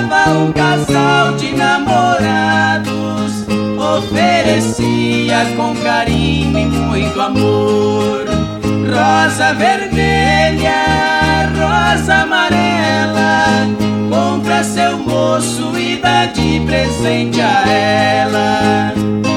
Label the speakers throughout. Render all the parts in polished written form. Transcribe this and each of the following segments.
Speaker 1: Juntava um casal de namorados, oferecia com carinho e muito amor. Rosa vermelha, rosa amarela, compra seu moço e dá de presente a ela.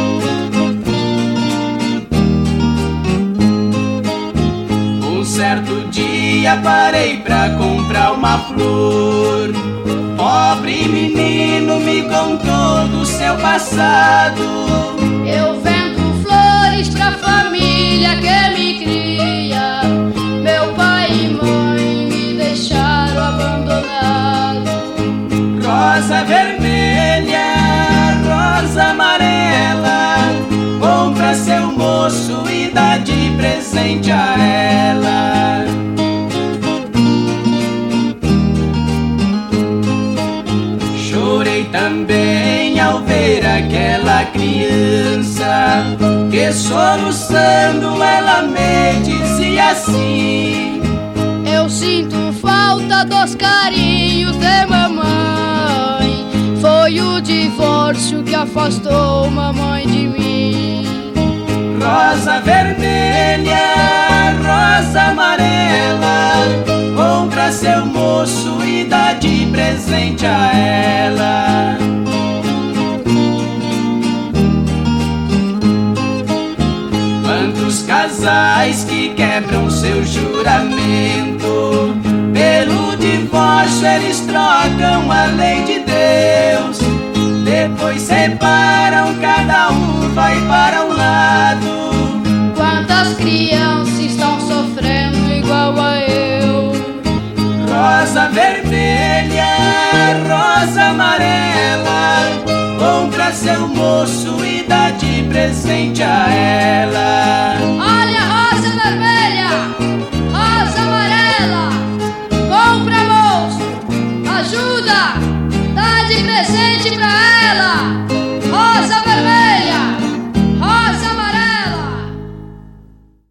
Speaker 1: Um certo dia parei pra comprar uma flor. Pobre menino me contou do seu passado.
Speaker 2: Eu vendo flores pra família que me cria. Meu pai e mãe me deixaram abandonado.
Speaker 1: Rosa vermelha, rosa amarela, compra seu moço e dá de presente a ela. Chorei também ao ver aquela criança que, soluçando, ela me dizia assim:
Speaker 2: eu sinto falta dos carinhos de mamãe. Foi o divórcio que afastou mamãe de mim.
Speaker 1: Rosa vermelha, rosa amarela, compra seu moço e dá de presente a ela. Quantos casais que quebram seu juramento, pelo divórcio eles trocam a lei de Deus. Depois separam, cada um vai para um lado.
Speaker 2: Quantas crianças estão sofrendo igual a eu?
Speaker 1: Rosa vermelha, rosa amarela, compra seu moço e dá de presente a ela.